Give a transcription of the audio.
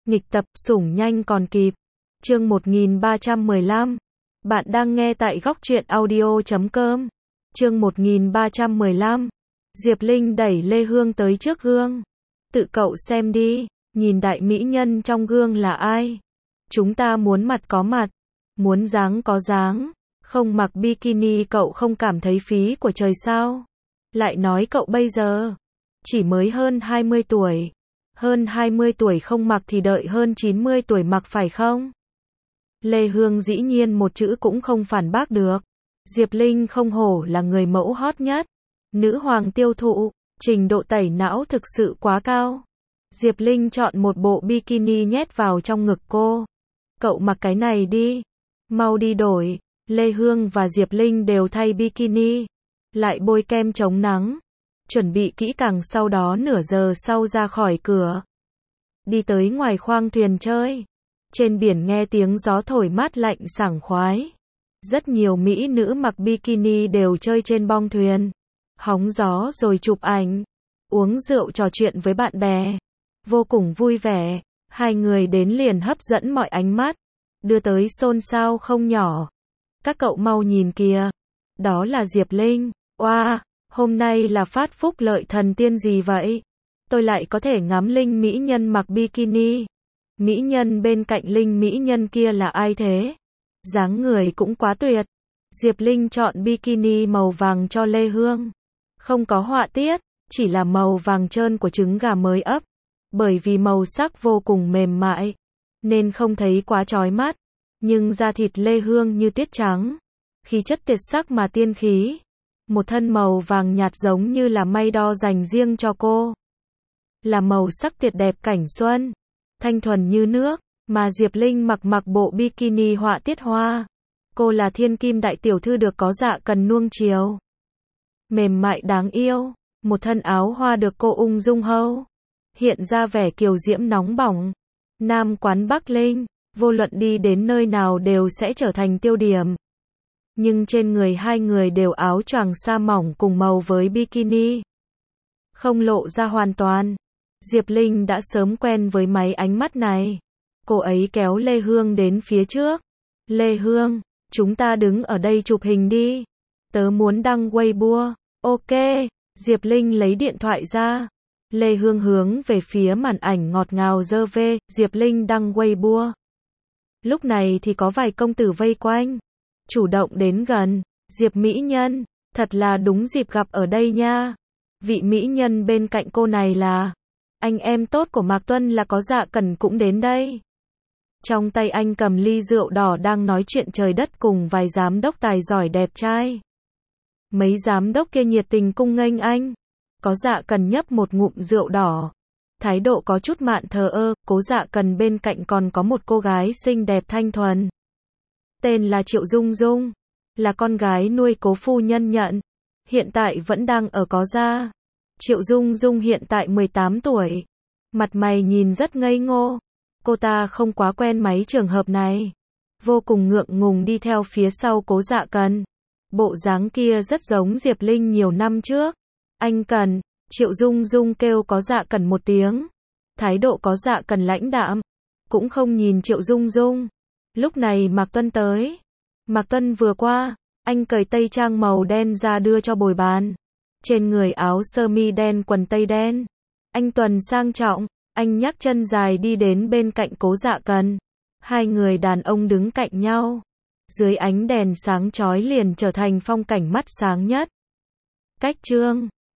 Nghịch tập, sủng nhanh còn kịp. Chương 1315. Bạn đang nghe tại góc truyện audio.com. Chương 1315. Diệp Linh đẩy Lê Hương tới trước gương. Tự cậu xem đi, nhìn đại mỹ nhân trong gương là ai? Chúng ta muốn mặt có mặt, muốn dáng có dáng. Không mặc bikini cậu không cảm thấy phí của trời sao? Lại nói cậu bây giờ chỉ mới hơn 20 tuổi. Hơn 20 tuổi không mặc thì đợi hơn 90 tuổi mặc phải không? Lê Hương dĩ nhiên một chữ cũng không phản bác được. Diệp Linh không hổ là người mẫu hot nhất. Nữ hoàng tiêu thụ, trình độ tẩy não thực sự quá cao. Diệp Linh chọn một bộ bikini nhét vào trong ngực cô. Cậu mặc cái này đi. Mau đi đổi. Lê Hương và Diệp Linh đều thay bikini. Lại bôi kem chống nắng. Chuẩn bị kỹ càng, sau đó nửa giờ sau ra khỏi cửa. Đi tới ngoài khoang thuyền chơi. Trên biển nghe tiếng gió thổi mát lạnh sảng khoái. Rất nhiều mỹ nữ mặc bikini đều chơi trên bong thuyền. Hóng gió rồi chụp ảnh. Uống rượu trò chuyện với bạn bè. Vô cùng vui vẻ. Hai người đến liền hấp dẫn mọi ánh mắt. Đưa tới xôn xao không nhỏ. Các cậu mau nhìn kìa. Đó là Diệp Linh. Oa, hôm nay là phát phúc lợi thần tiên gì vậy? Tôi lại có thể ngắm Linh mỹ nhân mặc bikini. Mỹ nhân bên cạnh Linh mỹ nhân kia là ai thế? Dáng người cũng quá tuyệt. Diệp Linh chọn bikini màu vàng cho Lê Hương. Không có họa tiết, chỉ là màu vàng trơn của trứng gà mới ấp. Bởi vì màu sắc vô cùng mềm mại, nên không thấy quá chói mắt. Nhưng da thịt Lê Hương như tuyết trắng. Khí chất tuyệt sắc mà tiên khí. Một thân màu vàng nhạt giống như là may đo dành riêng cho cô. Là màu sắc tuyệt đẹp cảnh xuân. Thanh thuần như nước. Mà Diệp Linh mặc bộ bikini họa tiết hoa. Cô là thiên kim đại tiểu thư được có dạ cần nuông chiều. Mềm mại đáng yêu. Một thân áo hoa được cô ung dung hâu. Hiện ra vẻ kiều diễm nóng bỏng. Nam quán Bắc Linh. Vô luận đi đến nơi nào đều sẽ trở thành tiêu điểm. Nhưng trên người hai người đều áo choàng sa mỏng cùng màu với bikini. Không lộ ra hoàn toàn. Diệp Linh đã sớm quen với mấy ánh mắt này. Cô ấy kéo Lê Hương đến phía trước. Lê Hương, chúng ta đứng ở đây chụp hình đi. Tớ muốn đăng Weibo. Ok. Diệp Linh lấy điện thoại ra. Lê Hương hướng về phía màn ảnh ngọt ngào giơ về. Diệp Linh đăng Weibo. Lúc này thì có vài công tử vây quanh. Chủ động đến gần. Diệp mỹ nhân, thật là đúng dịp gặp ở đây nha. Vị mỹ nhân bên cạnh cô này là anh em tốt của Mạc Tuân, là có Dạ Cẩn cũng đến đây. Trong tay anh cầm ly rượu đỏ đang nói chuyện trời đất cùng vài giám đốc tài giỏi đẹp trai. Mấy giám đốc kia nhiệt tình cung nghênh anh. Có Dạ Cẩn nhấp một ngụm rượu đỏ. Thái độ có chút mạn thờ ơ. Cố Dạ Cẩn bên cạnh còn có một cô gái xinh đẹp thanh thuần. Tên là Triệu Dung Dung. Là con gái nuôi cố phu nhân nhận. Hiện tại vẫn đang ở Có Gia. Triệu Dung Dung hiện tại 18 tuổi. Mặt mày nhìn rất ngây ngô. Cô ta không quá quen mấy trường hợp này. Vô cùng ngượng ngùng đi theo phía sau Cố Dạ Cẩn. Bộ dáng kia rất giống Diệp Linh nhiều năm trước. Anh Cẩn. Triệu Dung Dung kêu Có Dạ Cẩn một tiếng. Thái độ Có Dạ Cẩn lãnh đạm. Cũng không nhìn Triệu Dung Dung. Lúc này Mạc Tuân tới. Mạc Tuân vừa qua. Anh cởi tây trang màu đen ra đưa cho bồi bàn. Trên người áo sơ mi đen quần tây đen. Anh tuần sang trọng. Anh nhắc chân dài đi đến bên cạnh Cố Dạ Cẩn. Hai người đàn ông đứng cạnh nhau. Dưới ánh đèn sáng chói liền trở thành phong cảnh mắt sáng nhất. Cách chương